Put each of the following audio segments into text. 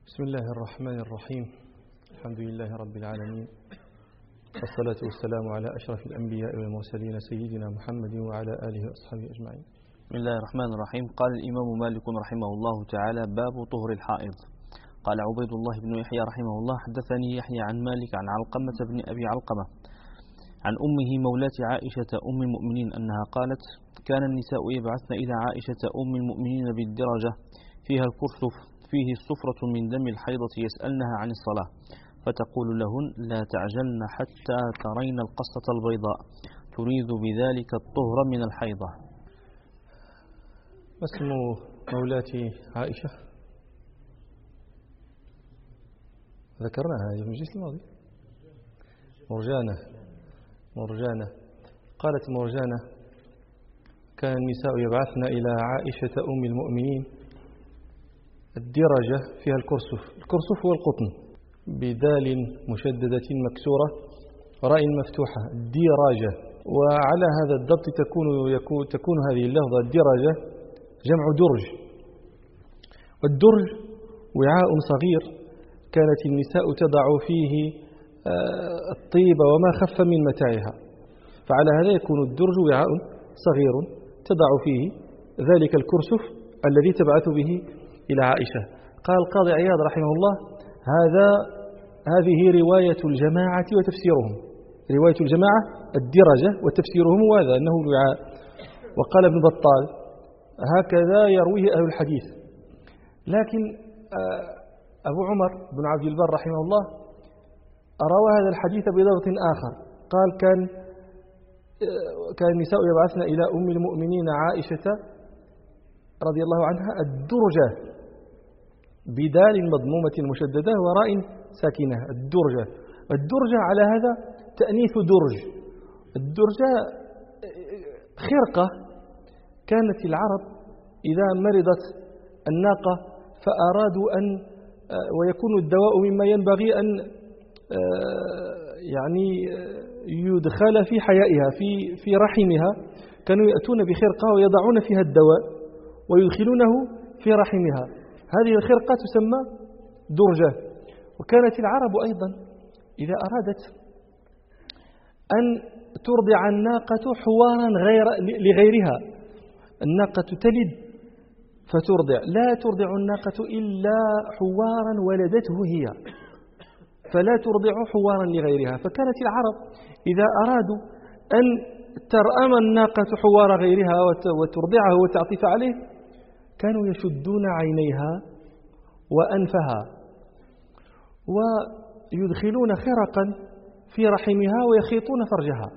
بسم الله الرحمن الرحيم. الحمد لله رب العالمين، والصلاة والسلام على أشرف الأنبياء والمرسلين سيدنا محمد وعلى آله وأصحابه أجمعين. بسم الله الرحمن الرحيم. قال الإمام مالك رحمه الله تعالى: باب طهر الحائض. قال عبيد الله بن يحيى رحمه الله: حدثني يحيى عن مالك عن علقمة بن أبي علقمة عن أمه مولاة عائشة أم المؤمنين أنها قالت: كان النساء يبعثن إلى عائشة أم المؤمنين بالدرجة فيها الكرسف فيه الصفرة من دم الحيضة يسألنها عن الصلاة فتقول لهن: لا تعجلن حتى ترين القصة البيضاء تريد بذلك الطهر من الحيضة. ما اسم مولاة عائشة؟ ذكرناها في المجلس الماضي. مرجانة. قالت مرجانة: كان النساء يبعثن إلى عائشة أم المؤمنين الدرجة فيها الكرسف هو القطن بدال مشددة مكسورة وراء مفتوحة، الدرجة. وعلى هذا الضبط تكون هذه اللفظة الدرجة جمع درج، والدرج وعاء صغير كانت النساء تضع فيه الطيب وما خف من متاعها، فعلى هذا يكون الدرج وعاء صغير تضع فيه ذلك الكرسف الذي تبعث به إلى عائشة. قال القاضي عياض رحمه الله: هذه رواية الجماعة وتفسيرهم. رواية الجماعة الدرجة وتفسيرهم هذا أنه الوعاء. وقال ابن بطال: هكذا يرويه أهل الحديث. لكن أبو عمر بن عبد البر رحمه الله روى هذا الحديث بضبط آخر. قال: كان النساء يبعثن إلى أم المؤمنين عائشة رضي الله عنها الدرجة بدال مضمومة مشددة وراء ساكنة، الدرجة على هذا تأنيث درج. الدرجة خرقة كانت العرب إذا مرضت الناقة فأرادوا أن ويكون الدواء مما ينبغي أن يدخل في حيائها في رحمها، كانوا يأتون بخرقة ويضعون فيها الدواء ويدخلونه في رحمها. هذه الخرقة تسمى درجة. وكانت العرب أيضا إذا أرادت أن ترضع الناقة حوارا لغيرها، الناقة تلد فترضع، لا ترضع الناقة إلا حوارا ولدته هي، فلا ترضع حوارا لغيرها. فكانت العرب إذا أرادوا أن ترأم الناقة حوار غيرها وترضعه وتعطف عليه كانوا يشدون عينيها وأنفها ويدخلون خرقا في رحمها ويخيطون فرجها.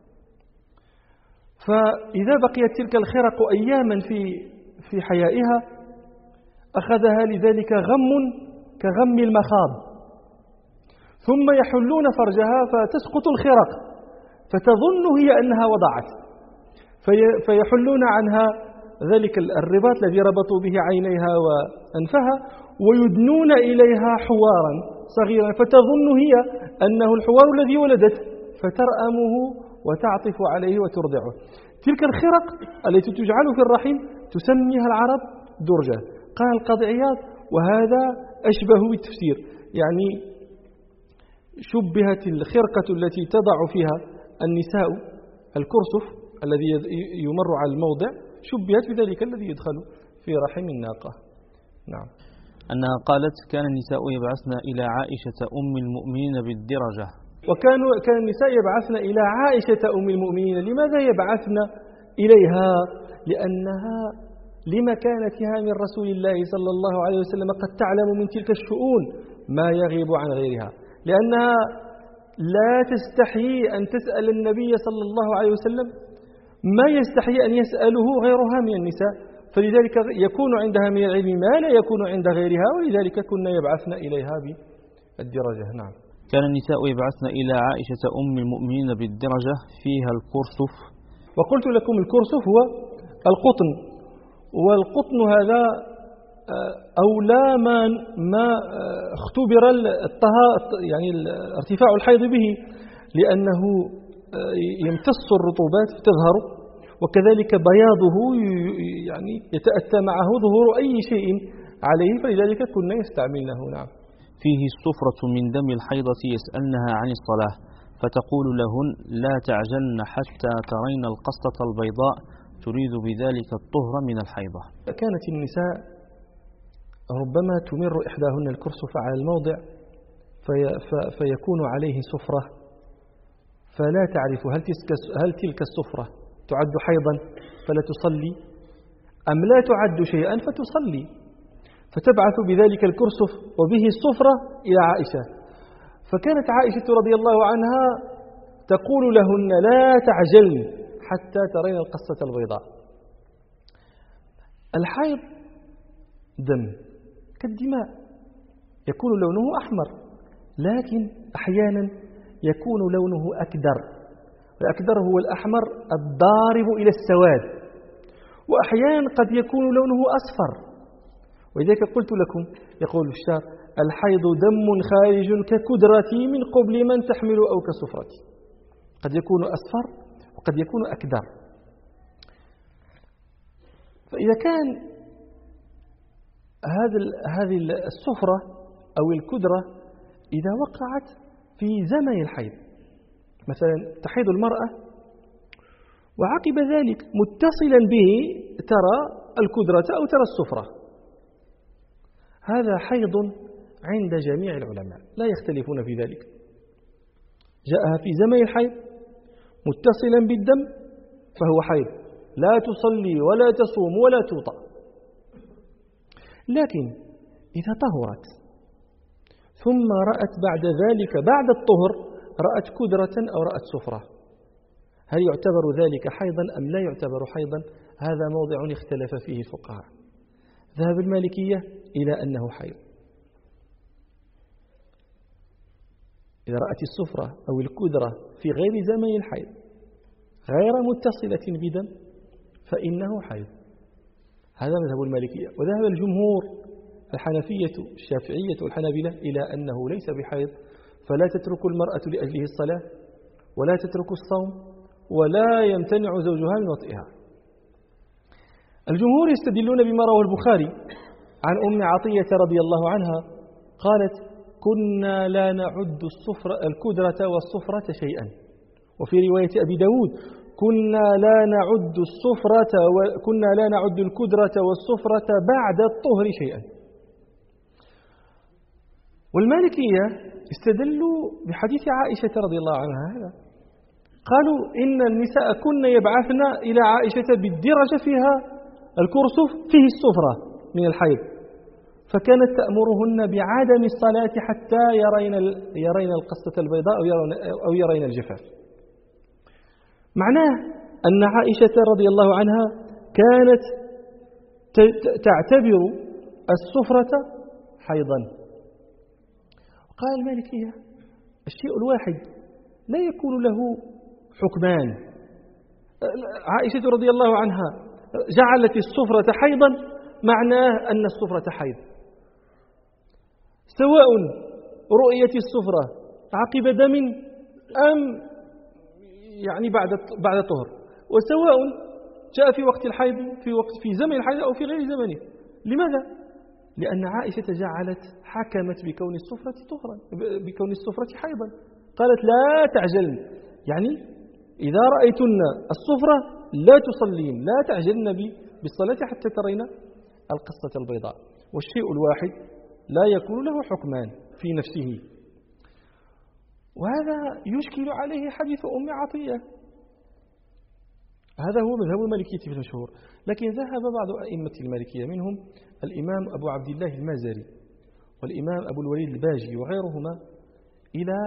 فإذا بقيت تلك الخرق أياما في حيائها أخذها لذلك غم كغم المخاض، ثم يحلون فرجها فتسقط الخرق فتظن هي أنها وضعت، فيحلون عنها ذلك الرباط الذي ربطوا به عينيها وأنفها ويدنون إليها حوارا صغيرا فتظن هي أنه الحوار الذي ولدت فترأمه وتعطف عليه وترضعه. تلك الخرق التي تجعل في الرحم تسميها العرب درجة. قال القاضي عياض: وهذا أشبه بالتفسير، يعني شبهت الخرقة التي تضع فيها النساء الكرسف الذي يمر على الموضع شبهت بذلك الذي يدخل في رحم الناقة. نعم. أنها قالت: كان النساء يبعثن إلى عائشة أم المؤمنين بالدرجة. كان النساء يبعثن إلى عائشة أم المؤمنين. لماذا يبعثن إليها؟ لأنها لمكانتها من رسول الله صلى الله عليه وسلم قد تعلم من تلك الشؤون ما يغيب عن غيرها، لأنها لا تستحيي أن تسأل النبي صلى الله عليه وسلم ما يستحيي أن يسأله غيرها من النساء، فلذلك يكون عندها من العلم ما لا يكون عند غيرها، ولذلك كنا يبعثن إليها بالدرجة. نعم. كان النساء يبعثن إلى عائشة أم المؤمنين بالدرجة فيها الكرسف. وقلت لكم الكرسف هو القطن، والقطن هذا أولى ما اختبر ارتفاع الحيض به، لأنه يمتص الرطوبات تظهر، وكذلك بياضه يتأتى معه ظهور أي شيء عليه فلذلك كنا يستعملنه. نعم. فيه السفرة من دم الحيضة يسألنها عن الصلاة فتقول لهن لا تعجلن حتى ترين القصة البيضاء تريد بذلك الطهر من الحيضة. كانت النساء ربما تمر إحداهن الكرسف على الموضع فيكون عليه سفرة فلا تعرف هل تلك السفرة تعد حيضا فلا تصلي أم لا تعد شيئا فتصلي، فتبعث بذلك الكرسف وبه السفرة إلى عائشة. فكانت عائشة رضي الله عنها تقول لهن لا تعجلن حتى ترين القصة البيضاء. الحيض دم كالدماء يكون لونه أحمر، لكن أحيانا يكون لونه أكدر، والأكدر هو الأحمر الضارب إلى السواد، وأحيانا قد يكون لونه أصفر. ولذلك قلت لكم يقول الشاعر الحيض دم خارج ككدرتي من قبل من تحمل أو كصفرتي، قد يكون أصفر وقد يكون أكدر. فإذا كان هذه الصفرة أو الكدرة إذا وقعت في زمن الحيض، مثلا تحيض المرأة وعقب ذلك متصلا به ترى الكدرة أو ترى الصفرة، هذا حيض عند جميع العلماء لا يختلفون في ذلك. جاءها في زمن الحيض متصلا بالدم فهو حيض، لا تصلي ولا تصوم ولا توطأ. لكن إذا طهرت ثم رأت بعد ذلك بعد الطهر رأت كدرة أو رأت صفرة، هل يعتبر ذلك حيضا أم لا يعتبر حيضا؟ هذا موضع اختلف فيه الفقهاء. ذهب المالكية إلى أنه حيض إذا رأت الصفرة أو الكدرة في غير زمن الحيض غير متصلة بدم فإنه حيض. هذا مذهب المالكية. وذهب الجمهور الحنفية الشافعية والحنابلة إلى أنه ليس بحيض، فلا تترك المرأة لأجله الصلاة ولا تترك الصوم ولا يمتنع زوجها من وطئها. الجمهور يستدلون بما رواه البخاري عن أم عطية رضي الله عنها قالت كنا لا نعد الكدرة والصفرة شيئا، وفي رواية أبي داود كنا لا نعد الكدرة والصفرة بعد الطهر شيئا. والمالكية استدلوا بحديث عائشة رضي الله عنها هذا، قالوا إن النساء كن يبعثن إلى عائشة بالدرجة فيها الكرسف فيه الصفرة من الحيض، فكانت تأمرهن بعدم الصلاة حتى يرين القصة البيضاء أو يرين الجفاف. معناه أن عائشة رضي الله عنها كانت تعتبر الصفرة حيضا. قال المالكية الشيء الواحد لا يكون له حكمان. عائشة رضي الله عنها جعلت الصفرة حيضا معناه أن الصفرة حيض، سواء رؤية الصفرة عقب دم أم يعني بعد طهر، وسواء جاء في وقت الحيض في زمن الحيض أو في غير زمنه. لماذا؟ لأن عائشة حكمت بكون الصفرة حيضا، قالت لا تعجلن، يعني إذا رأيتن الصفرة لا تصلين لا تعجلن بالصلاة حتى ترين القصة البيضاء. والشيء الواحد لا يكون له حكمان في نفسه. وهذا يشكل عليه حديث أم عطية. هذا هو مذهب المالكية في المشهور. لكن ذهب بعض أئمة المالكية منهم الإمام أبو عبد الله المازري والإمام أبو الوليد الباجي وغيرهما إلى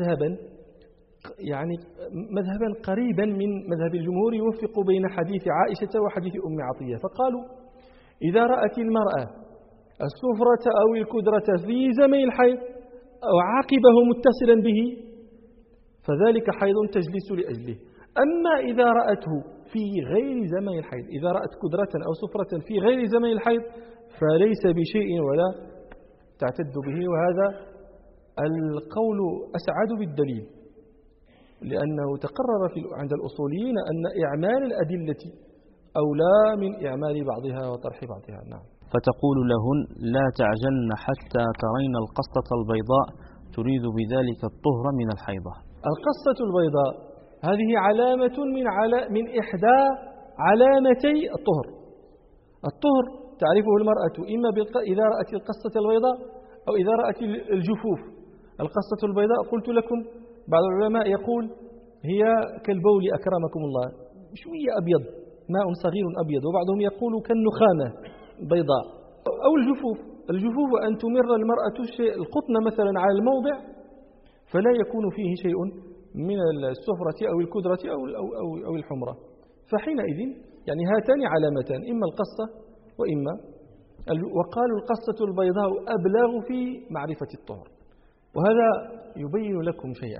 مذهبا قريبا من مذهب الجمهور يوفق بين حديث عائشة وحديث أم عطية، فقالوا إذا رأت المرأة الصفرة أو الكدرة في زمن الحيض أو عقبه متصلا به فذلك حيض تجلس لأجله. أما إذا رأته في غير زمن الحيض، إذا رأت كدرة أو صفرة في غير زمن الحيض فليس بشيء ولا تعتد به. وهذا القول أسعد بالدليل، لأنه تقرر عند الأصوليين أن إعمال الأدلة أولى من إعمال بعضها وطرح بعضها. نعم. فتقول لهن لا تعجلن حتى ترين القصة البيضاء تريد بذلك الطهر من الحيضة. القصة البيضاء هذه علامة من إحدى علامتي الطهر. الطهر تعرفه المرأة إما إذا رأت القصة البيضاء أو إذا رأت الجفوف. القصة البيضاء قلت لكم بعض العلماء يقول هي كالبول أكرمكم الله، شوية أبيض، ماء صغير أبيض، وبعضهم يقول كالنخامة بيضاء. أو الجفوف أن تمر المرأة القطن مثلا على الموضع فلا يكون فيه شيء من الصفرة أو الكدرة أو الحمرة، فحينئذ يعني هاتان علامتان، إما القصة وإما وقالوا القصة البيضاء أبلغ في معرفة الطهر. وهذا يبين لكم شيئا،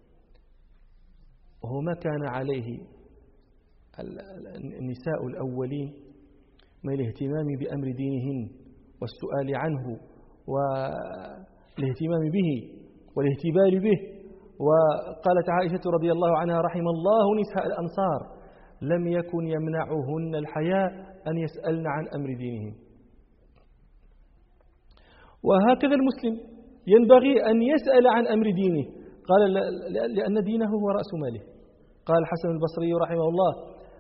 وهو ما كان عليه النساء الأولين من الاهتمام بأمر دينهن والسؤال عنه والاهتمام به والاهتبال به. وقالت عائشة رضي الله عنها رحم الله نساء الأنصار لم يكن يمنعهن الحياء أن يسألن عن أمر دينهن. وهكذا المسلم ينبغي أن يسأل عن أمر دينه، قال لأن دينه هو رأس ماله. قال الحسن البصري رحمه الله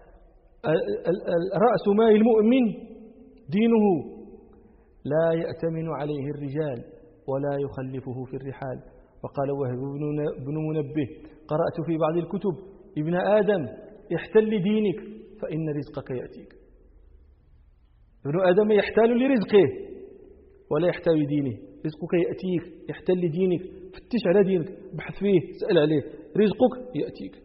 رأس مال المؤمن دينه لا يأتمن عليه الرجال ولا يخلفه في الرحال. وقال وهب بن منبه قرأت في بعض الكتب ابن آدم احتل دينك فإن رزقك يأتيك. ابن آدم يحتال لرزقه ولا يحتال دينه، رزقك يأتيك، احتل دينك، فتش على دينك، بحث فيه، سأل عليه، رزقك يأتيك.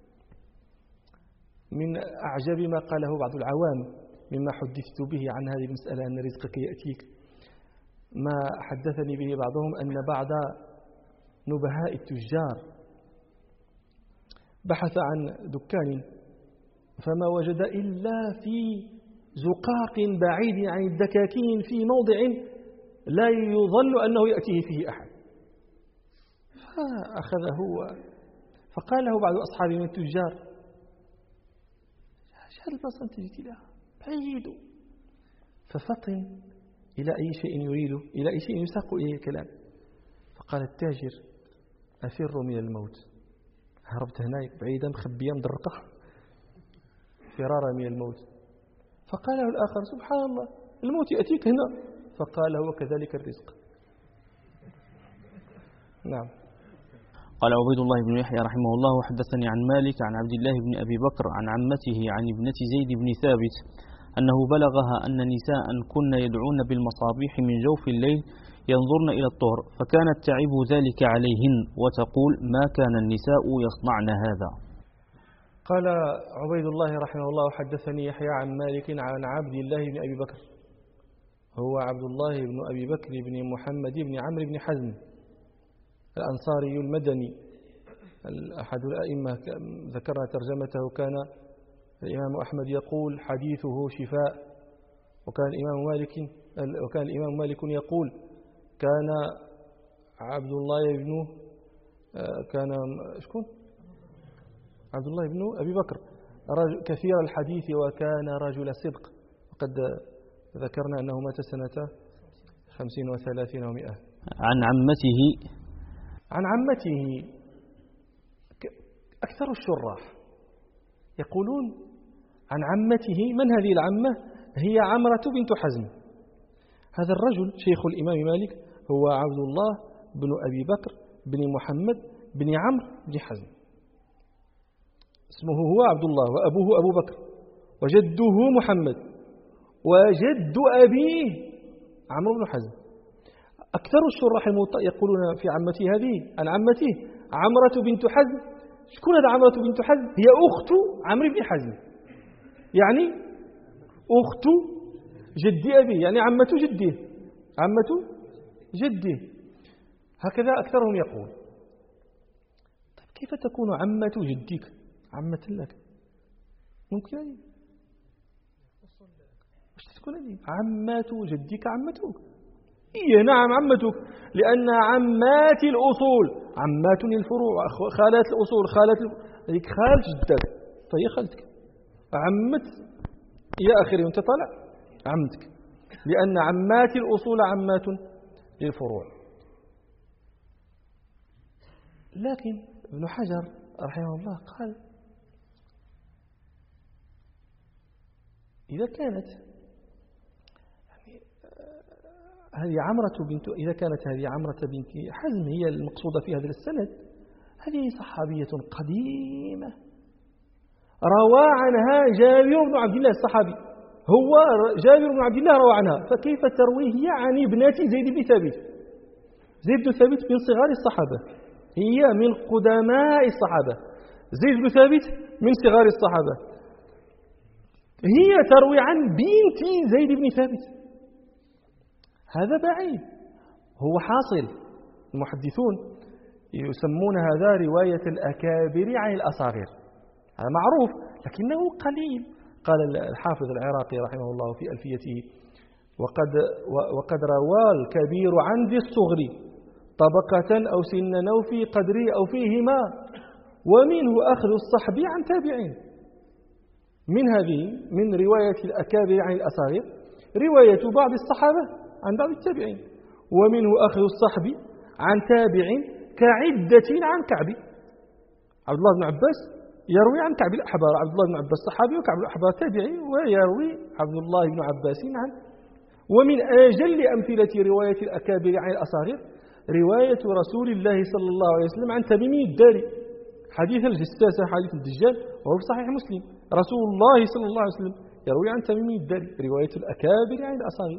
من أعجب ما قاله بعض العوام مما حدثت به عن هذه المسألة أن رزقك يأتيك، ما حدثني به بعضهم أن بعض نبهاء التجار بحث عن دكان فما وجد إلا في زقاق بعيد عن الدكاكين في موضع لا يظن أنه يأتيه فيه أحد، فأخذه فقال له بعض أصحابه من التجار هذا البلاصة أنت جيت لها بعيد، ففطن إلى أي شيء يريده، إلى أي شيء يساق إليه الكلام. فقال التاجر أفر من الموت، هربت هناك بعيدا مخبية مدرقة فرارا من الموت. فقال له الآخر سبحان الله الموت يأتيك هنا، فقال هو كذلك الرزق. نعم. قال عبيد الله بن يحيى رحمه الله وحدثني عن مالك عن عبد الله بن أبي بكر عن عمته عن ابنة زيد بن ثابت أنه بلغها أن نساء كن يدعون بالمصابيح من جوف الليل ينظرن إلى الطهر، فكانت تعب ذلك عليهن وتقول ما كان النساء يصنعن هذا. قال عبيد الله رحمه الله حدثني يحيى عن مالك عن عبد الله بن أبي بكر، هو عبد الله بن أبي بكر بن محمد بن عمرو بن حزم الأنصاري المدني أحد الأئمة، ذكرنا ترجمته، كان الإمام أحمد يقول حديثه شفاء، وكان الإمام مالك يقول كان عبد الله بن كان شكون عبد الله بن أبي بكر كثير الحديث وكان رجل صدق، وقد ذكرنا أنه مات سنة 50 و30 و100. عن عمته أكثر الشراح يقولون عن عمته. من هذه العمة؟ هي عمرة بنت حزم. هذا الرجل شيخ الإمام مالك هو عبد الله بن أبي بكر بن محمد بن عمرو بن حزم، اسمه هو عبد الله وأبوه أبو بكر وجده محمد وجد أبيه عمرو بن حزم. أكثر الشراح يقولون في عمته هذه عن عمته عمرة بنت حزم. شكون هذا عمرة بنت حزم؟ هي أخت عمرو بن حزم، يعني أخت جد أبي، يعني عمة جده، عمة جده، هكذا أكثرهم يقول. طيب كيف تكون عمة جدك عمة لك؟ ممكن أن تكون هذه عمات جدك عمتك؟ إيه نعم عمتك، لأن عمات الأصول عمات الفروع، خالات الأصول هذيك خالة جدك، فهي خالتك. عمت إلى آخره وأنت طالع عمتك. لأن عمات الأصول عمات للفروع. لكن ابن حجر رحمه الله قال إذا كانت هذه عمرة بنت حزم هي المقصودة في هذا السند، هذه صحابية قديمة روى عنها جابر بن عبد الله الصحابي، هو جابر بن عبد الله روى عنها، فكيف تروي هي عن ابنة زيد بن ثابت؟ زيد بن ثابت من صغار الصحابة، هي من قدماء الصحابة، زيد بن ثابت من صغار الصحابة، هي تروي عن بنت زيد بن ثابت، هذا بعيد. هو حاصل المحدثون يسمون هذا رواية الأكابر عن الأصاغر، هذا معروف لكنه قليل. قال الحافظ العراقي رحمه الله في ألفيته وقد روى الكبير عن ذي الصغر طبقة أو سنا أو في قدره أو فيهما، ومنه أخذ الصحب عن تابعين. من رواية الأكابر عن الأصاغر رواية بعض الصحابة عن بعض التابعين، ومنه أخذ الصحب عن تابع كعدة عن كعب. عبد الله بن عباس يروي عن كعب الأحبار، عبد الله بن عباس صحابي وكعب الأحبار تابعي، ويروي عبد الله بن عباس عنه. ومن أجل أمثلة رواية الأكابر عن الأصاغر رواية رسول الله صلى الله عليه وسلم عن تميم الداري، حديث الجساسة حديث الدجال، وهو في صحيح مسلم. رسول الله صلى الله عليه وسلم يروي عن تميم الداري، رواية الأكابر عن الأصاغر.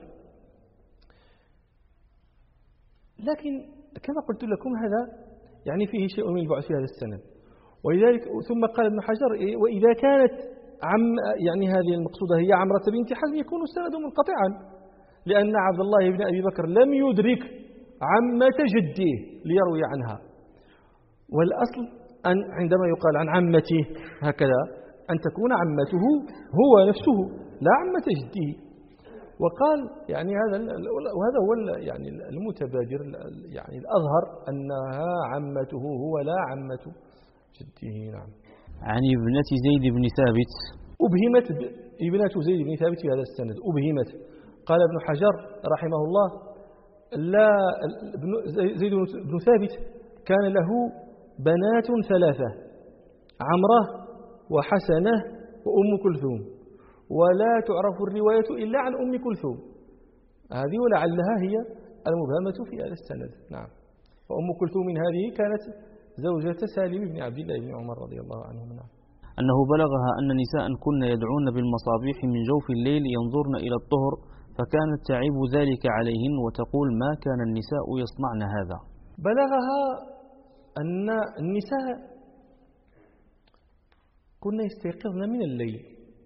لكن كما قلت لكم هذا يعني فيه شيء من البعد في هذا السند. ولذلك ثم قال ابن حجر وإذا كانت يعني هذه المقصودة هي عمرة بنت حزم يكون السند منقطعا، لأن عبد الله بن أبي بكر لم يدرك عمة جده ليروي عنها. والأصل أن عندما يقال عن عمته هكذا أن تكون عمته هو نفسه لا عمة جده. وقال يعني وهذا هو يعني المتبادر يعني الأظهر أنها عمته هو لا عمة جده. نعم. عن ابنة زيد بن ثابت أبهمت ابنة زيد بن ثابت في هذا السند، أبهمت. قال ابن حجر رحمه الله لا زيد بن ثابت كان له بنات ثلاثة، عمرة وحسنة وأم كلثوم، ولا تعرف الرواية إلا عن أم كلثوم، هذه ولعلها هي المبهمة في هذا السند. نعم. وأم كلثوم هذه كانت زوجة سالم بن عبد الله بن عمر رضي الله عنهما. نعم. أنه بلغها أن نساء كن يدعون بالمصابيح من جوف الليل ينظرن إلى الطهر، فكانت تعيب ذلك عليهن وتقول ما كان النساء يصنعن هذا. بلغها أن النساء كن يستيقظن من الليل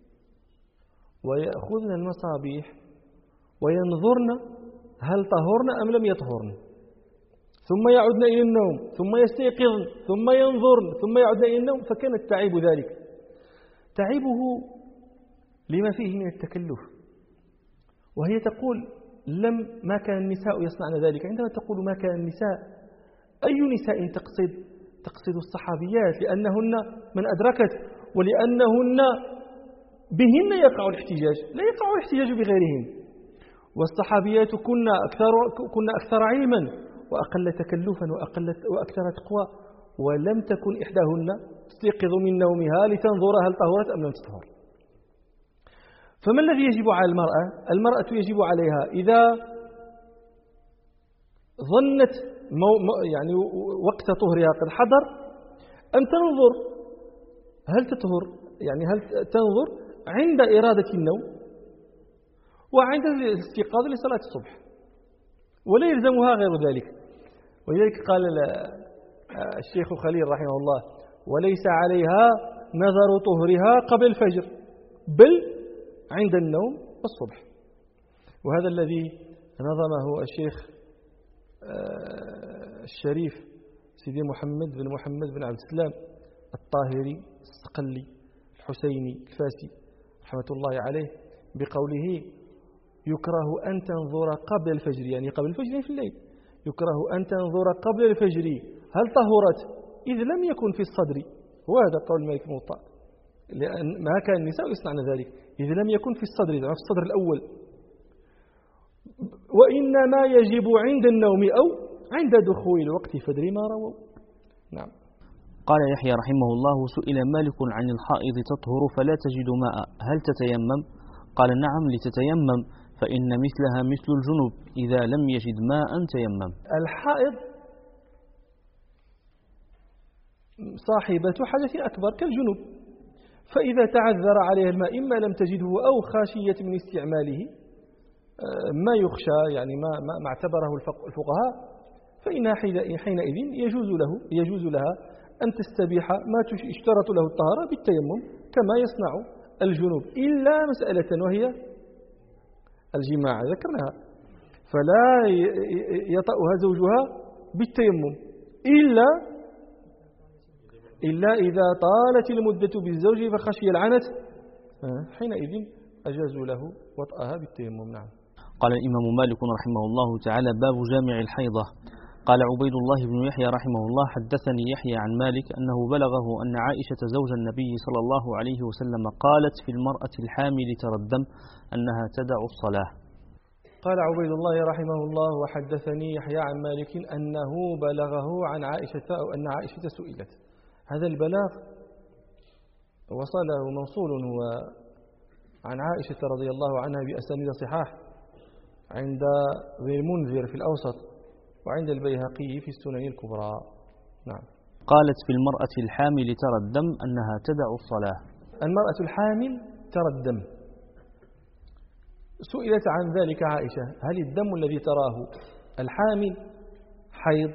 ويأخذن المصابيح وينظرن هل طهرن أم لم يطهرن، ثم يعودن إلى النوم، ثم يستيقظن، ثم ينظرن، ثم يعودن إلى النوم. فكانت تعيب ذلك، تعيبه لما فيه من التكلف. وهي تقول ما كان النساء يصنعن ذلك. عندما تقول ما كان النساء، أي نساء تقصد الصحابيات، لأنهن من أدركت، ولأنهن بهن يقع الاحتجاج، لا يقع الاحتجاج بغيرهن. والصحابيات كنا أكثر علما وأقل تكلفا وأكثر تقوى، ولم تكن إحداهن تستيقظ من نومها لتنظر هل طهرت أم لم تطهر. فما الذي يجب على المرأة؟ المرأة يجب عليها إذا ظنت يعني وقت طهرها قد حضر أن تنظر هل تطهر، يعني هل تنظر عند إرادة النوم وعند الاستيقاظ لصلاة الصبح، ولا يلزمها غير ذلك. ولذلك قال الشيخ خليل رحمه الله وليس عليها نظر طهرها قبل الفجر بل عند النوم والصبح. وهذا الذي نظمه الشيخ الشريف سيدي محمد بن عبد السلام الطاهري الصقلي الحسيني الفاسي رحمة الله عليه بقوله يكره أن تنظر قبل الفجر، يعني قبل الفجر في الليل، يكره أن تنظر قبل الفجر هل طهرت إذ لم يكن في الصدر. وهذا قول مالك الموطأ، لأن ما كان النساء يصنعن ذلك إذ لم يكن في الصدر، في الصدر الأول. وإنما يجب عند النوم أو عند دخول الوقت فدري ما رووا. نعم. قال يحيى رحمه الله: سئل مالك عن الحائض تطهر فلا تجد ماء هل تتيمم؟ قال: نعم لتتيمم، فإن مثلها مثل الجنوب إذا لم يجد ماء تيمم. الحائض صاحبة حدث أكبر كالجنوب، فإذا تعذر عليها الماء إما لم تجده أو خاشية من استعماله ما يخشى، يعني ما اعتبره الفقهاء، فإنها حينئذ يجوز لها أن تستبيح ما يشترط له الطهارة بالتيمم كما يصنع الجنوب، إلا مسألة وهي الجماع ذكرناها، فلا يطأها زوجها بالتيمم إلا إذا طالت المدة بالزوج فخشي العنت، حينئذ أجازوا له وطأها بالتيمم. نعم. قال الإمام مالك رحمه الله تعالى: باب جامع الحيضة. قال عبيد الله بن يحيى رحمه الله: حدثني يحيى عن مالك أنه بلغه أن عائشة زوج النبي صلى الله عليه وسلم قالت في المرأة الحامل ترى الدم أنها تدع الصلاة. قال عبيد الله رحمه الله: وحدثني يحيى عن مالك أنه بلغه عن عائشة أو أن عائشة سئلت. هذا البلاغ وصله موصول هو عن عائشة رضي الله عنها بأسانيد صحاح عند ذي المنذر في الأوسط وعند البيهقي في السنن الكبرى. نعم. قالت في المرأة الحامل ترى الدم أنها تدع الصلاة. المرأة الحامل ترى الدم، سئلت عن ذلك عائشة: هل الدم الذي تراه الحامل حيض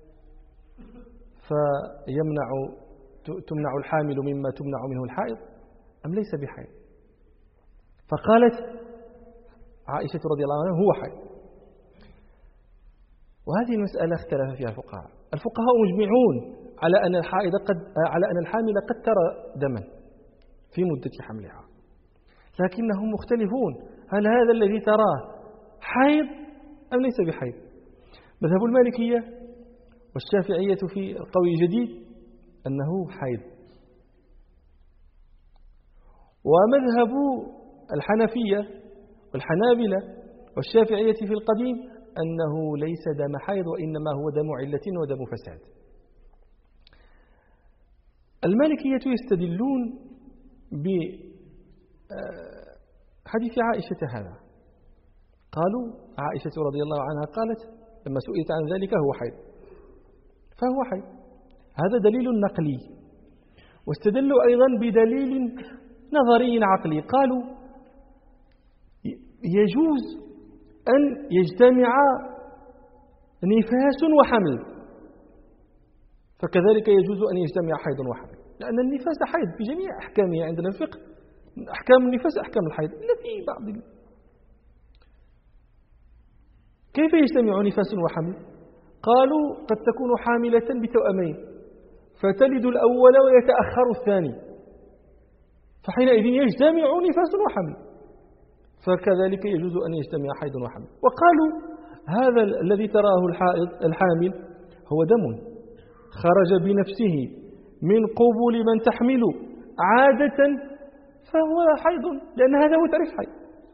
تمنع الحامل مما تمنع منه الحائض أم ليس بحيض؟ فقالت عائشة رضي الله عنها: هو حيض. وهذه المسألة اختلف فيها الفقهاء مجمعون على أن الحامل قد ترى دما في مدة حملها، لكنهم مختلفون: هل هذا الذي تراه حيض أم ليس بحيض؟ مذهب المالكية والشافعية في القول الجديد أنه حيض، ومذهب الحنفية والحنابلة والشافعية في القديم أنه ليس دم حيض وإنما هو دم علة ودم فساد. المالكية يستدلون بحديث عائشة هذا، قالوا عائشة رضي الله عنها قالت لما سئلت عن ذلك هو حيض، فهو حيض. هذا دليل نقلي. واستدلوا أيضا بدليل نظري عقلي، قالوا يجوز أن يجتمع نفاس وحمل، فكذلك يجوز أن يجتمع حيض وحمل، لأن النفاس حيض في جميع أحكامه عندنا الفقه، أحكام النفاس أحكام الحيض إلا في بعض. كيف يجتمع نفاس وحمل؟ قالوا قد تكون حاملة بتوأمين فتلد الأول ويتأخر الثاني، فحينئذ يجتمع نفاس وحمل، فكذلك يجوز أن يجتمع حيض وحمل. وقالوا هذا الذي تراه الحامل هو دم خرج بنفسه من قبول من تحمل عادة، فهو حيض، لأن هذا هو تعريف حيض.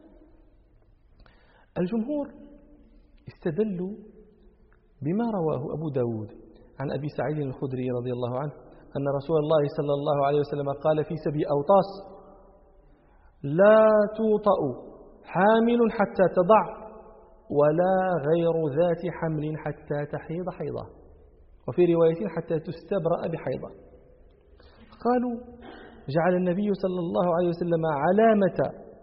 الجمهور استدلوا بما رواه أبو داود عن أبي سعيد الخدري رضي الله عنه أن رسول الله صلى الله عليه وسلم قال في 7 أوطاس: لا توطأ حامل حتى تضع ولا غير ذات حمل حتى تحيض حيضة، وفي رواية حتى تستبرأ بحيضة. قالوا جعل النبي صلى الله عليه وسلم علامة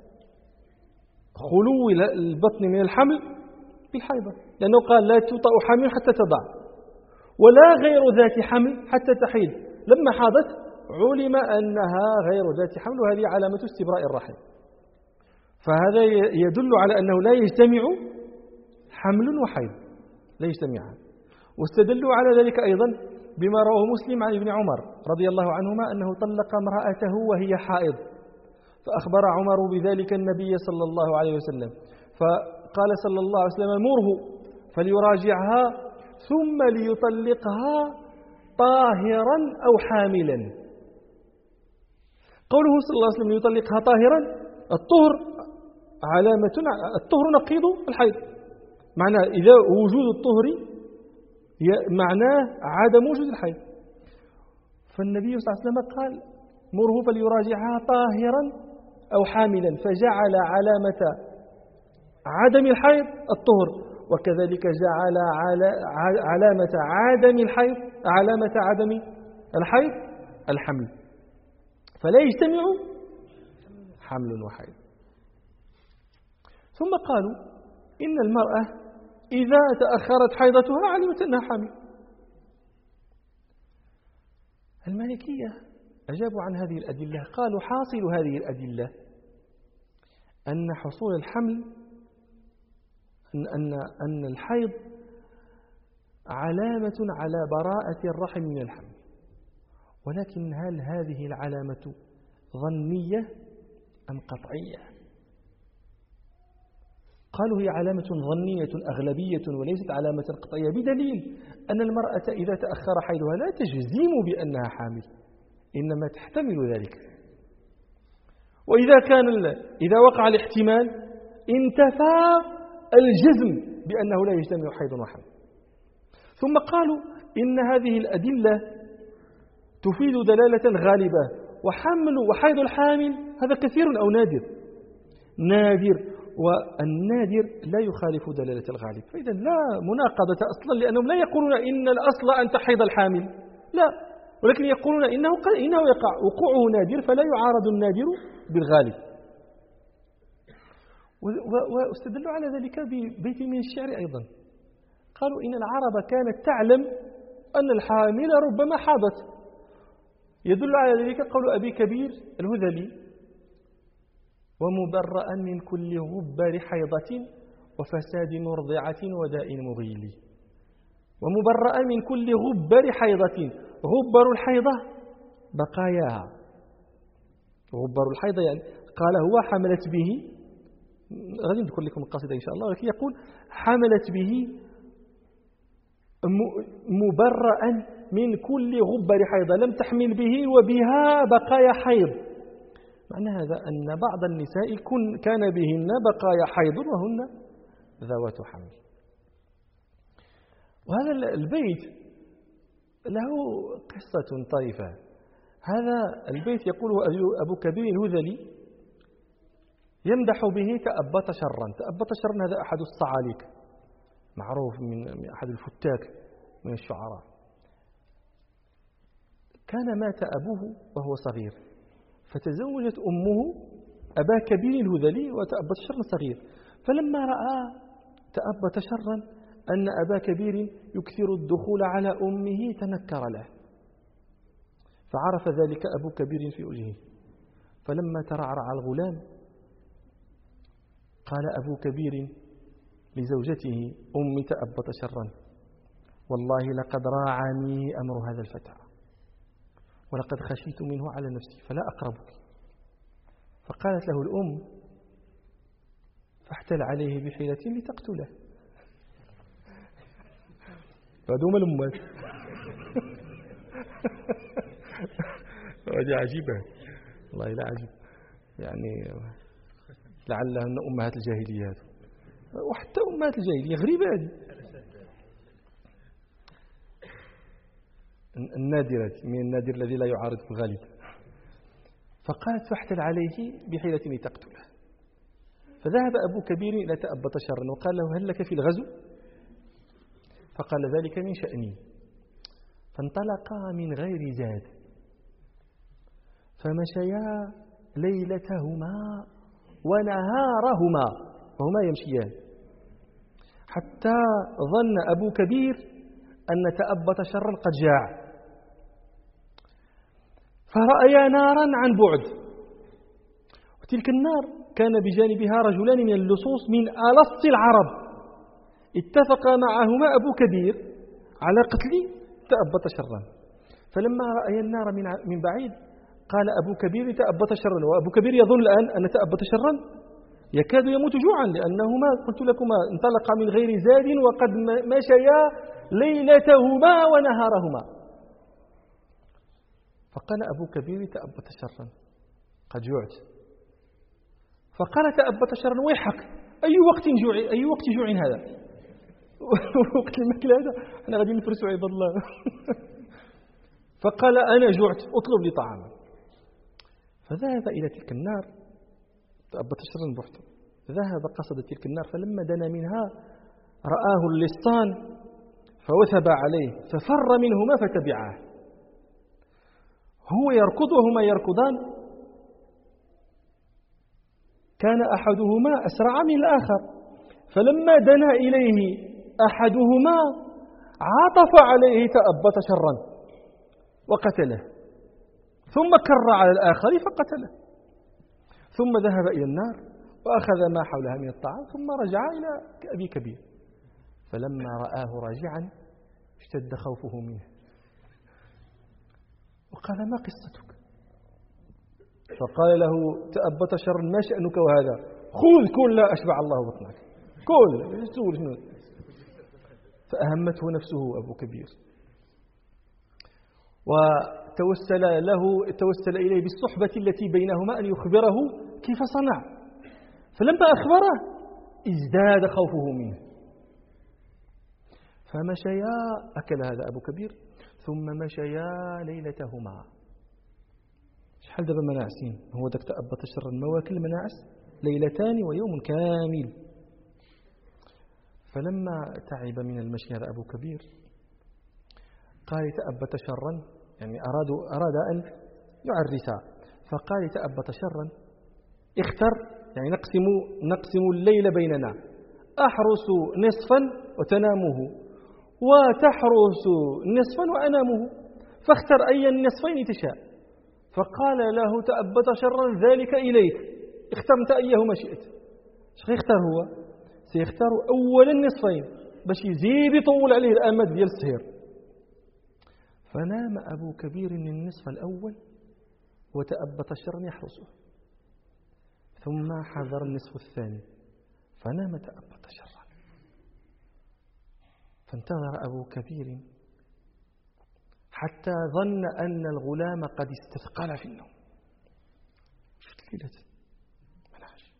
خلو البطن من الحمل بالحيضة، لأنه قال لا توطأ حامل حتى تضع ولا غير ذات حمل حتى تحيض، لما حاضت علم أنها غير ذات حمل، وهذه علامة استبراء الرحم. فهذا يدل على أنه لا يجتمع حمل وحيض، لا يجتمعان. واستدلوا على ذلك أيضا بما رواه مسلم عن ابن عمر رضي الله عنهما أنه طلق امرأته وهي حائض، فأخبر عمر بذلك النبي صلى الله عليه وسلم، فقال صلى الله عليه وسلم: مره فليراجعها ثم ليطلقها طاهرا أو حاملا. قوله صلى الله عليه وسلم ليطلقها طاهرا، الطهر علامة، الطهر نقيض الحيض، معناه إذا وجود الطهر معناه عدم وجود الحيض. فالنبي صلى الله عليه وسلم قال مره فليراجعها طاهرا أو حاملا، فجعل علامة عدم الحيض الطهر، وكذلك جعل علامة عدم الحيض علامة عدم الحيض الحمل، فلا يجتمع حمل وحيض. ثم قالوا إن المرأة إذا تأخرت حيضتها علمت أنها حامل. المالكية أجابوا عن هذه الأدلة، قالوا حاصل هذه الأدلة أن حصول الحمل أن الحيض علامة على براءة الرحم من الحمل، ولكن هل هذه العلامة ظنية أم قطعية؟ قالوا هي علامة ظنية أغلبية وليست علامة قطعية، بدليل أن المرأة إذا تأخر حيضها لا تجزم بأنها حامل، إنما تحتمل ذلك. إذا وقع الاحتمال انتفى الجزم بأنه لا يجتمع حيض وحمل. ثم قالوا إن هذه الأدلة تفيد دلالة غالبة، وحيض الحامل هذا كثير أو نادر، والنادر لا يخالف دلالة الغالب، فإذا لا مناقضة أصلا، لأنهم لا يقولون إن الأصل أن تحيض الحامل، لا، ولكن يقولون إنه يقع وقوعه نادر، فلا يعارض النادر بالغالب. واستدلوا على ذلك ببيت من الشعر أيضا، قالوا إن العرب كانت تعلم أن الحامل ربما حاضت. يدل على ذلك قول أبي كبير الهذلي: ومبرأ من كل غبار حيضة وفساد مرضعة وداء مغيل. ومبرأ من كل غبار حيضة، غبار الحيضة بقاياها، غبار الحيضة يعني قال هو حملت به، غادي نذكر لكم القصيدة إن شاء الله، ولكن يقول حملت به مبرأ من كل غبار حيضة، لم تحمل به وبها بقايا حيض. معنى هذا أن بعض النساء كان بهن بقايا حيض وهن ذوات حمل. وهذا البيت له قصة طريفة. هذا البيت يقوله أبو كبير الهذلي يمدح به تأبط شرا. تأبط شرا هذا أحد الصعاليك معروف من أحد الفتاك من الشعراء. كان مات أبوه وهو صغير، فتزوجت أمه أبا كبير الهذلي وتأبط شرا صغير، فلما رأى تأبط شرا أن أبا كبير يكثر الدخول على أمه تنكر له، فعرف ذلك أبو كبير في وجهه، فلما ترعرع الغلام قال أبو كبير لزوجته أمي تأبط شرا، والله لقد راعني أمر هذا الفتى ولقد خشيت منه على نفسي فلا أقربك. فقالت له الأم: فاحتل عليه بحيلة لتقتله. فهذوما الأمات. هذه عجيبة والله، لا عجيب، يعني لعلهن أمهات الجاهليات، وحتى أمهات الجاهلية غريبة هذه. النادرة من النادر الذي لا يعارض الغالب. فقالت: فاحتل عليه بحيلة لتقتله. فذهب أبو كبير إلى تأبط شرا وقال له: هل لك في الغزو؟ فقال: ذلك من شأني. فانطلقا من غير زاد فمشيا ليلتهما ونهارهما وهما يمشيان، حتى ظن أبو كبير أن تأبط شرا قد جاع، فرأيا نارا عن بعد، وتلك النار كان بجانبها رجلان من اللصوص من ألص العرب، اتفق معهما أبو كبير على قتل تأبط شرا. فلما رأيا النار من بعيد قال أبو كبير تأبط شرا، وأبو كبير يظن الآن أن تأبط شرا يكاد يموت جوعا، لأنهما قلت لكما انطلقا من غير زاد وقد مشيا ليلتهما ونهارهما. فقال أبو كبير تأبط شرا قد جوعت. فقال تأبط شرا: ويحك، أي وقت جوع هذا؟ وقت الماكلة هذا احنا غادي نفرسوا عباد الله. فقال أنا جعت اطلب لي طعاما. فذهب إلى تلك النار، تأبط شرا بحته، ذهب قصد تلك النار، فلما دنا منها رآه اللصان فوثب عليه ففر منهما فتبعاه، هو يركض وهما يركضان، كان أحدهما أسرع من الآخر، فلما دنا إليه أحدهما عطف عليه تأبط شرا وقتله، ثم كر على الآخر فقتله، ثم ذهب إلى النار وأخذ ما حولها من الطعام، ثم رجع إلى أبي كبير، فلما رآه راجعا اشتد خوفه منه وقال ما قصتك؟ فقال له تأبط شرا ما شأنك وهذا؟ خذ كل لا أشبع الله بطنك، كل سول شنو. فأهمته نفسه أبو كبير، توسل إليه بالصحبة التي بينهما أن يخبره كيف صنع، فلما أخبره ازداد خوفه منه، فمشيا، أكل هذا أبو كبير، ثم مشيا ليلتهما. شحال دابا مناعسين، هو داك تأبط شر المواكل مناعس ليلتان ويوم كامل. فلما تعب من المشي هذا أبو كبير قال تأبط شرا، يعني أراد أن يعرسا، فقال تأبط شرا اختر، يعني نقسم الليل بيننا، أحرس نصفا وتنامه، وتحرس نصفا وأنامه، فاختر أي النصفين تشاء. فقال له تأبط شرا ذلك إليك، اخترت أيهما شئت. ايش غيختار هو؟ سيختار أول النصفين باش يزيد يطول عليه الأمد ديال السهير. فنام أبو كبير النصف الأول وتأبط شرا يحرسه، ثم حضر النصف الثاني فنام تأبط شرا. فانتظر أبو كبير حتى ظن أن الغلام قد استثقل في النوم. شفت ليلة منعش.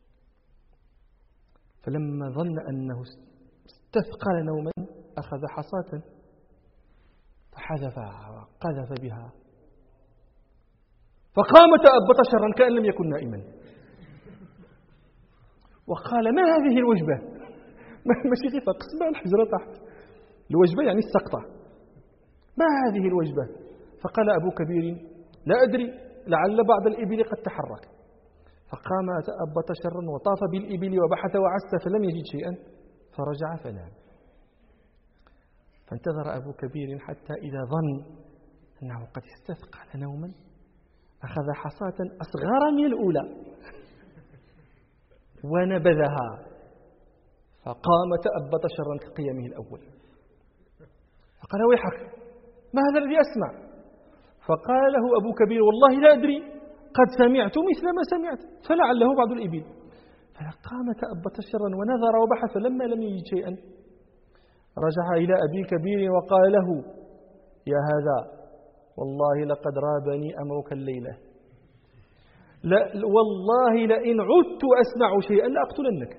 فلما ظن أنه استثقل نوما أخذ حصاة فحذفها وقذف بها، فقام تأبط شرا كأن لم يكن نائما، وقال ما هذه الوجبة؟ ماشي غير قسمها الحجرة تحت، الوجبة يعني السقطة، ما هذه الوجبة؟ فقال أبو كبير لا أدري، لعل بعض الإبل قد تحرك. فقام تأبط شرا وطاف بالإبل وبحث وعس فلم يجد شيئا، فرجع فنام. فانتظر أبو كبير حتى إذا ظن أنه قد استثقل نوما أخذ حصاة أصغر من الأولى ونبذها، فقام تأبط شرا كقيامه الأول. فقال ويحك ما هذا الذي أسمع؟ فقال له أبو كبير والله لا أدري، قد سمعت مثل ما سمعت فلعله بعض الإبل. فقام تأبط شرا ونظر وبحث، لما لم يجد شيئا رجع إلى أبي كبير وقال له يا هذا والله لقد رابني أمرك الليلة، لا والله لئن عدت أسمع شيئا لأقتلنك.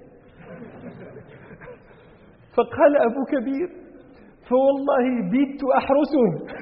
فقال أبو كبير فوالله بيت أحرسه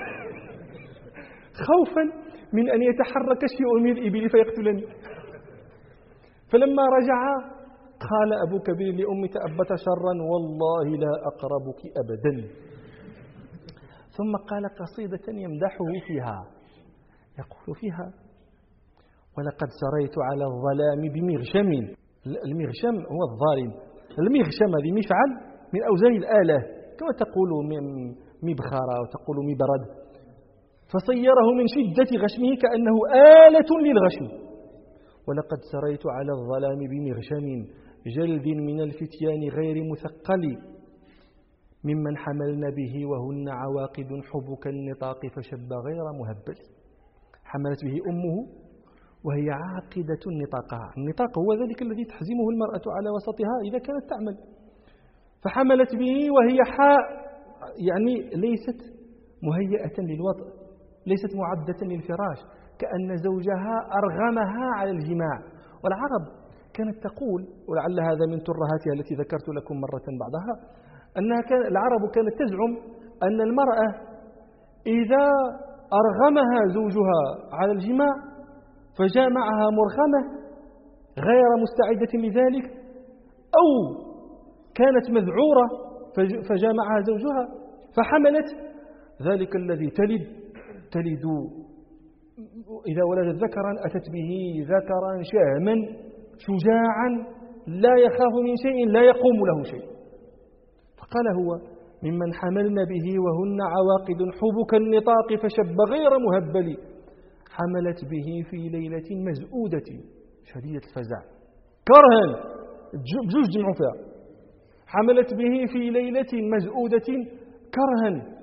خوفا من أن يتحرك شيء من الإبل فيقتلني. فلما رجع قال أبو كبير لأم تأبت شرا والله لا أقربك أبدا. ثم قال قصيدة يمدحه فيها، يقول فيها ولقد سريت على الظلام بمغشم. المغشم هو الظالم، المغشم هذه مفعل من أوزان الآلة كما تقول مبخرة وتقول مبرد، فصيره من شدة غشمه كأنه آلة للغشم. ولقد سريت على الظلام بمغشم جلد من الفتيان غير مثقل ممن حملن به وهن عواقد حبك النطاق فشب غير مهبل. حملت به أمه وهي عاقدة نطاقها، النطاق هو ذلك الذي تحزمه المرأة على وسطها إذا كانت تعمل، فحملت به وهي يعني ليست مهيئة للوطء، ليست معدة للفراش، كأن زوجها أرغمها على الجماع. والعرب كانت تقول، ولعل هذا من ترهاتها التي ذكرت لكم مرة بعضها، العرب كانت تزعم أن المرأة إذا أرغمها زوجها على الجماع فجامعها مرغمة غير مستعدة لذلك، أو كانت مذعورة فجامعها زوجها فحملت، ذلك الذي تلد إذا ولدت ذكرا أتت به ذكرا شهما شجاعا لا يخاف من شيء لا يقوم له شيء. فقال هو ممن حملن به وهن عواقد حبك النطاق فشب غير مهبل، حملت به في ليلة مزؤودة شديدة الفزع كرها بجوج جمعوا فيها، حملت به في ليلة مزؤودة كرها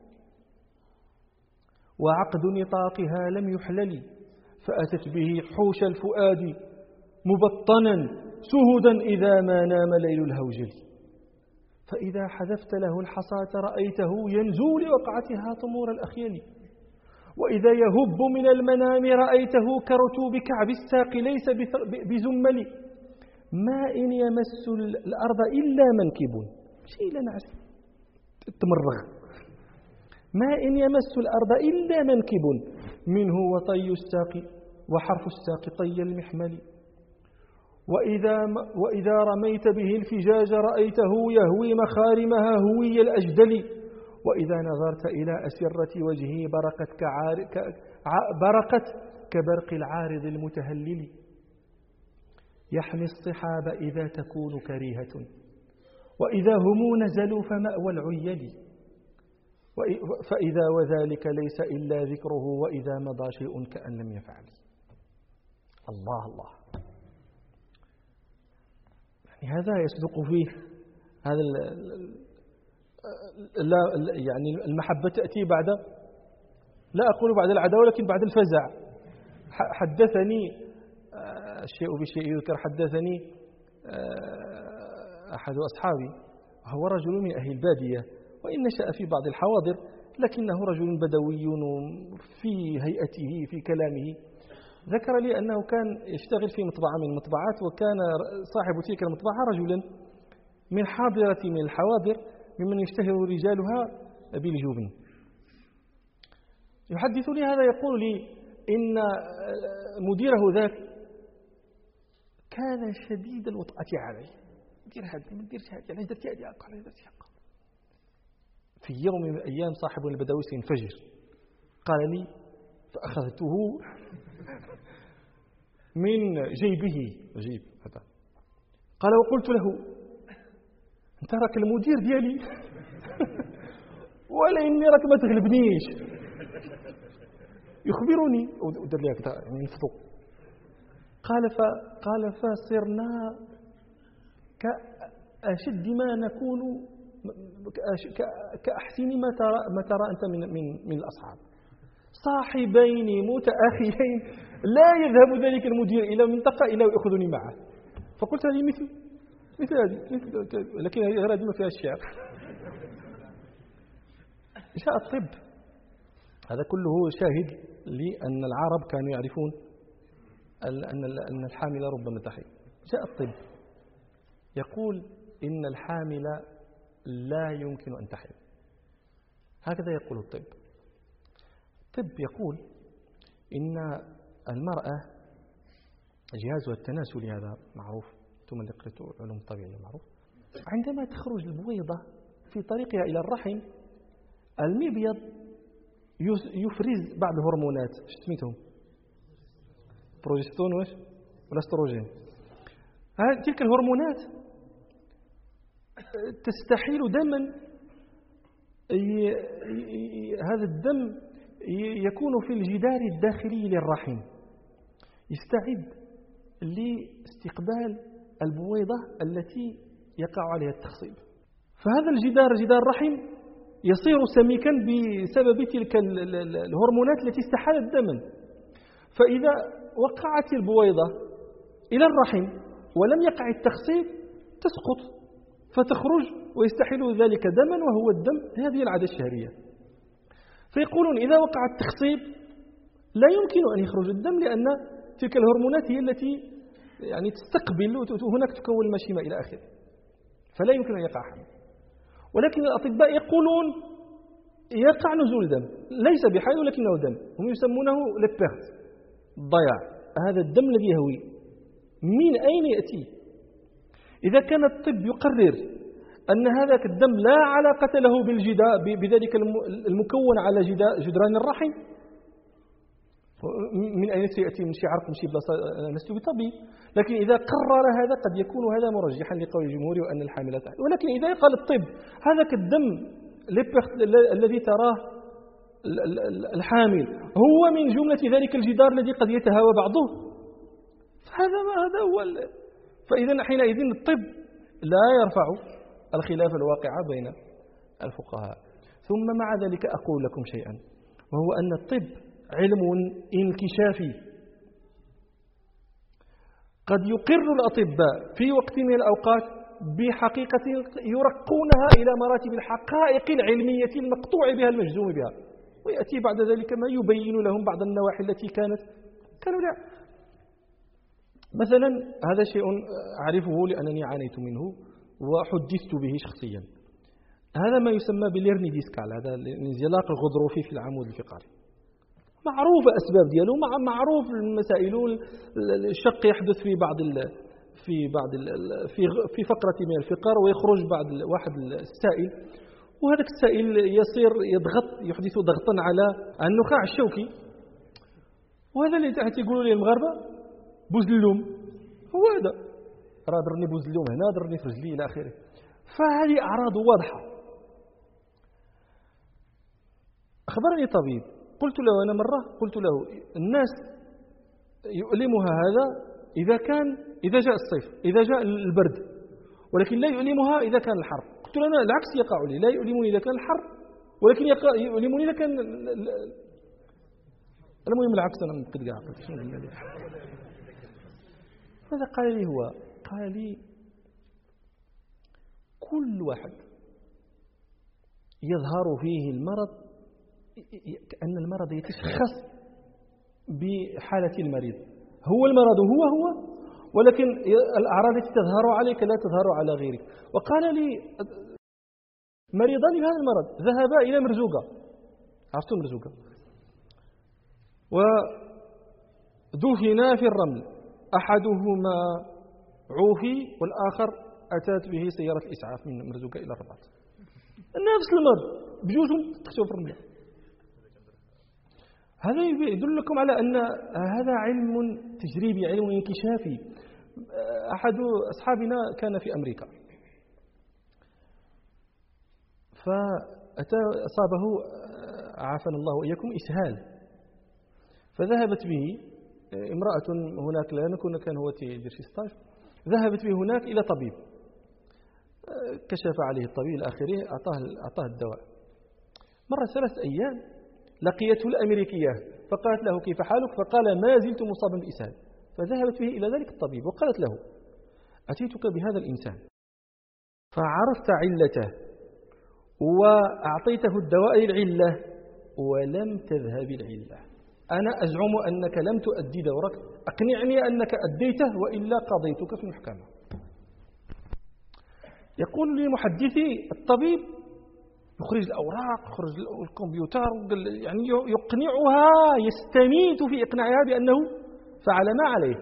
وعقد نطاقها لم يحلل، فأتت به حوش الفؤاد مبطنا سهدا إذا ما نام ليل الهوجل، فإذا حذفت له الحصاة رأيته ينزو لوقعتها طمور الأخيل، وإذا يهب من المنام رأيته كرتوب كعب الساق ليس بزمل، ما إن يمس الأرض إلا منكب شيء لنعس تمرغ، ما إن يمس الأرض إلا منكب منه وطي الساق وحرف الساق طي المحمل، وإذا رميت به الفجاج رأيته يهوي مخارمها هوي الأجدل، وإذا نظرت إلى أسرة وجهه برقت كبرق العارض المتهلل، يحمي الصحاب إذا تكون كريهة وإذا هم نزلوا فمأوى العيل، فإذا وذلك ليس إلا ذكره وإذا مضى شيء كأن لم يفعل. الله الله، يعني هذا يصدق فيه هذا يعني المحبة تأتي بعد، لا أقول بعد العداوة ولكن بعد الفزع. حدثني الشيء بشيء يذكر، حدثني أحد أصحابي هو رجل من أهل البادية وإن نشأ في بعض الحواضر، لكنه رجل بدوي في هيئته في كلامه. ذكر لي أنه كان يشتغل في مطبعة من المطبعات، وكان صاحب تلك المطبعة رجلا من حاضرة من الحواضر ممن يشتهر رجالها بالجبن. يحدث لي هذا، يقول لي إن مديره ذاك كان شديد الوطأة عليه، دير هذا ما ديرش هذا، علاش درتي هذه هكا، علاش درتي هكا. في يوم من الأيام صاحب البدوي سينفجر، قال لي فأخذته من جيبه هذا، قال وقلت له أنت راك المدير ديالي ولا إني راك ما تغلبنيش. يخبرني ودر لي هكذا يعني يفضو. قال فصرنا كأشد ما نكون، كأحسن ما ترى أنت من الأصحاب، صاحبين متأخيين لا يذهب ذلك المدير إلى منطقة إلا ويأخذني معه. فقلت هذه مثل هذه، لكن هذه ما فيها الشعر. جاء الطب، هذا كله شاهد لأن العرب كانوا يعرفون أن الحامل ربما تحيض. جاء الطب يقول إن الحامل لا يمكن أن تحيض، هكذا يقول الطب. الطب يقول إن المرأة جهازها التناسلي هذا معروف، ثم اللي قرأتوا علوم الطبيعية معروف، عندما تخرج البويضة في طريقها إلى الرحم المبيض يفرز بعض الهرمونات، ايش سميتهم؟ بروجستون ولا استروجين. تلك الهرمونات تستحيل دما، هذا الدم يكون في الجدار الداخلي للرحم، يستعد لاستقبال البويضة التي يقع عليها التخصيب. فهذا الجدار، جدار الرحم، يصير سميكا بسبب تلك الهرمونات التي استحالت دما. فإذا وقعت البويضة إلى الرحم ولم يقع التخصيب تسقط فتخرج ويستحيل ذلك دما، وهو الدم هذه العادة الشهرية. فيقولون إذا وقع التخصيب لا يمكن أن يخرج الدم، لأن تلك الهرمونات هي التي يعني تستقبل، وهناك تكون المشيمة إلى آخره، فلا يمكن أن يقع حمل. ولكن الأطباء يقولون يقع نزول دم، ليس بحال ولكنه دم، هم يسمونه لبيرت، الضياع. هذا الدم الذي يهوي من أين يأتي؟ إذا كان الطب يقرر أن هذاك الدم لا علاقة له بذلك المكون على جدران الرحم، من أين سيأتي؟ من شي عرق، من شي بلاصة، لست بطبيب. لكن إذا قرر هذا قد يكون هذا مرجحا لقول الجمهور وأن الحامل تحمل. ولكن إذا قال الطب هذاك الدم الذي تراه الحامل هو من جملة ذلك الجدار الذي قد يتهاوى بعضه، هذا هو فإذا حينئذ الطب لا يرفع الخلاف الواقع بين الفقهاء. ثم مع ذلك أقول لكم شيئا، وهو أن الطب علم انكشافي. قد يقر الأطباء في وقت من الأوقات بحقيقة يرقونها إلى مراتب الحقائق العلمية المقطوع بها المجزوم بها، ويأتي بعد ذلك ما يبين لهم بعض النواحي التي كانوا لا. مثلا هذا شيء أعرفه لأنني عانيت منه وحدثت به شخصيا. هذا ما يسمى باليرني ديسكال، هذا الانزلاق الغضروفي في العمود الفقري، معروف أسباب دياله، معروف المسائل. الشق يحدث في فقرة من الفقر، ويخرج بعد واحد السائل، وهذا السائل يصير يحدث ضغطا على النخاع الشوكي، وهذا اللي تحت يقولوا لي المغاربة بوزلوم، هو هذا، راه ضرني بوزلوم هنا، ضرني في رجلي إلى آخره. فهذه أعراض واضحة. أخبرني طبيب، قلت له أنا مرة، قلت له الناس يؤلمها هذا إذا جاء الصيف، إذا جاء البرد، ولكن لا يؤلمها إذا كان الحر. قلت له أنا العكس يقع لي، لا يؤلمني إذا كان الحر، ولكن يؤلمني إذا كان المهم العكس. أنا متقد قاعد قلت شنو قلنا لي. ماذا قال لي؟ هو قال لي كل واحد يظهر فيه المرض كأن المرض يتشخص بحالة المريض، هو المرض هو، ولكن الأعراض التي تظهر عليك لا تظهر على غيرك. وقال لي مريضان بهذا المرض ذهبا إلى مرزوقة، عرفتم مرزوقة، ودفنا في الرمل، أحدهما عوفي والآخر أتت به سيارة الإسعاف من مرزوقة إلى الرباط، نفس المرض بجوجهم تختفوا في الرملة. هذا يدل لكم على أن هذا علم تجريبي، علم انكشافي. أحد أصحابنا كان في أمريكا، فأصابه عافانا الله وإياكم إسهال، فذهبت به امرأة هناك، لأنه كان هو يدير شي ستاج، ذهبت به هناك إلى طبيب، كشف عليه الطبيب إلى آخره، أعطاه الدواء. مر 3 أيام لقيته الأمريكية فقالت له كيف حالك؟ فقال ما زلت مصابا بإسهال. فذهبت به إلى ذلك الطبيب وقالت له أتيتك بهذا الإنسان فعرفت علته وأعطيته الدواء للعلة ولم تذهب العلة، أنا أزعم أنك لم تؤدي دورك، أقنعني أنك أديته وإلا قضيتك في المحكمة. يقول لي محدثي الطبيب يخرج الأوراق، يخرج الكمبيوتر، يعني يقنعها، يستميت في إقناعها بأنه فعل ما عليه،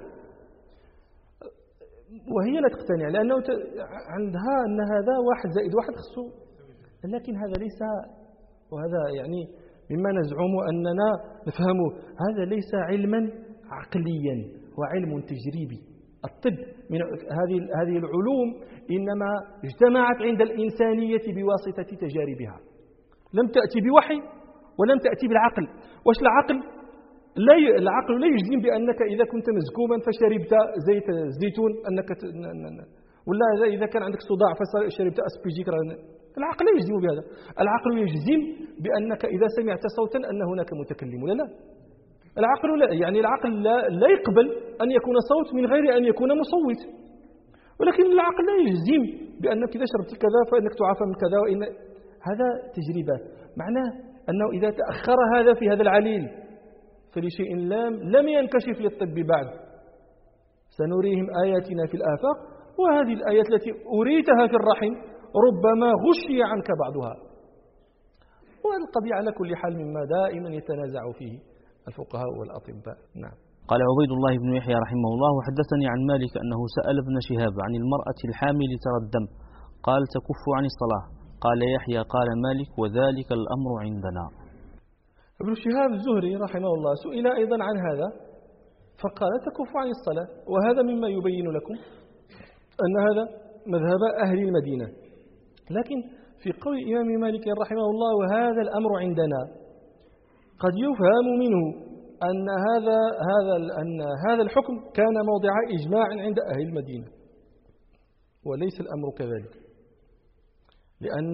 وهي لا تقتنع، لأنه عندها أن هذا 1 زائد 1 خصو. لكن هذا ليس، وهذا يعني مما نزعم أننا نفهمه، هذا ليس علما عقليا، هو علم تجريبي. الطب من هذه العلوم إنما اجتمعت عند الإنسانية بواسطة تجاربها، لم تأتي بوحي ولم تأتي بالعقل. واش العقل؟ العقل لا يجزم بأنك إذا كنت مزكوما فشربت زيت الزيتون أنك ولا إذا كان عندك صداع فشربت أسبيجيك. العقل لا يجزم بهذا. العقل يجزم بأنك إذا سمعت صوتا أن هناك متكلم ولا لا. العقل لا، يعني العقل لا يقبل أن يكون صوت من غير أن يكون مصوت، ولكن العقل لا يجزم بأنك إذا شربت كذا فإنك تعافى من كذا، وإن هذا تجربة. معناه أنه إذا تأخر هذا في هذا العليل فلشيء لم ينكشف للطب بعد. سنريهم آياتنا في الآفاق، وهذه الآيات التي أريتها في الرحم ربما غشي عنك بعضها. وهذه القضية على كل حال مما دائما يتنازع فيه الفقهاء والأطباء. نعم. قال عبيد الله بن يحيى رحمه الله: وحدثني عن مالك أنه سأل ابن شهاب عن المرأة الحامل ترى الدم، قال تكف عن الصلاة. قال يحيى: قال مالك: وذلك الأمر عندنا. ابن شهاب الزهري رحمه الله سئل أيضا عن هذا فقال تكف عن الصلاة، وهذا مما يبين لكم أن هذا مذهب أهل المدينة. لكن في قول الإمام مالك رحمه الله وهذا الأمر عندنا قد يفهم منه أن هذا الحكم كان موضع إجماع عند أهل المدينة، وليس الأمر كذلك، لأن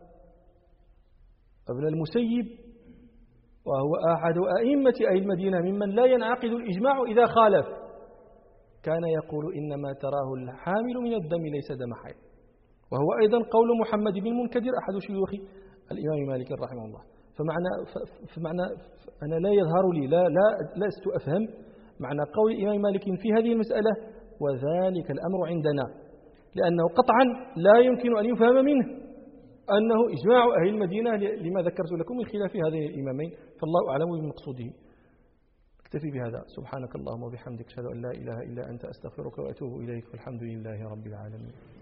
ابن المسيب وهو أحد أئمة أهل المدينة ممن لا ينعقد الإجماع إذا خالف، كان يقول إنما تراه الحامل من الدم ليس دم حيض، وهو أيضا قول محمد بن منكدر أحد شيوخ الإمام مالك رحمه الله. فمعنى أنا لا يظهر لي لست أفهم معنى قول الإمام مالك في هذه المسألة وذلك الأمر عندنا، لأنه قطعا لا يمكن أن يفهم منه أنه إجماع أهل المدينة لما ذكرت لكم من خلاف هذين الإمامين، فالله أعلم بمقصوده. اكتفي بهذا. سبحانك اللهم وبحمدك، أشهد أن لا إله إلا أنت، أستغفرك وأتوب إليك، والحمد لله رب العالمين.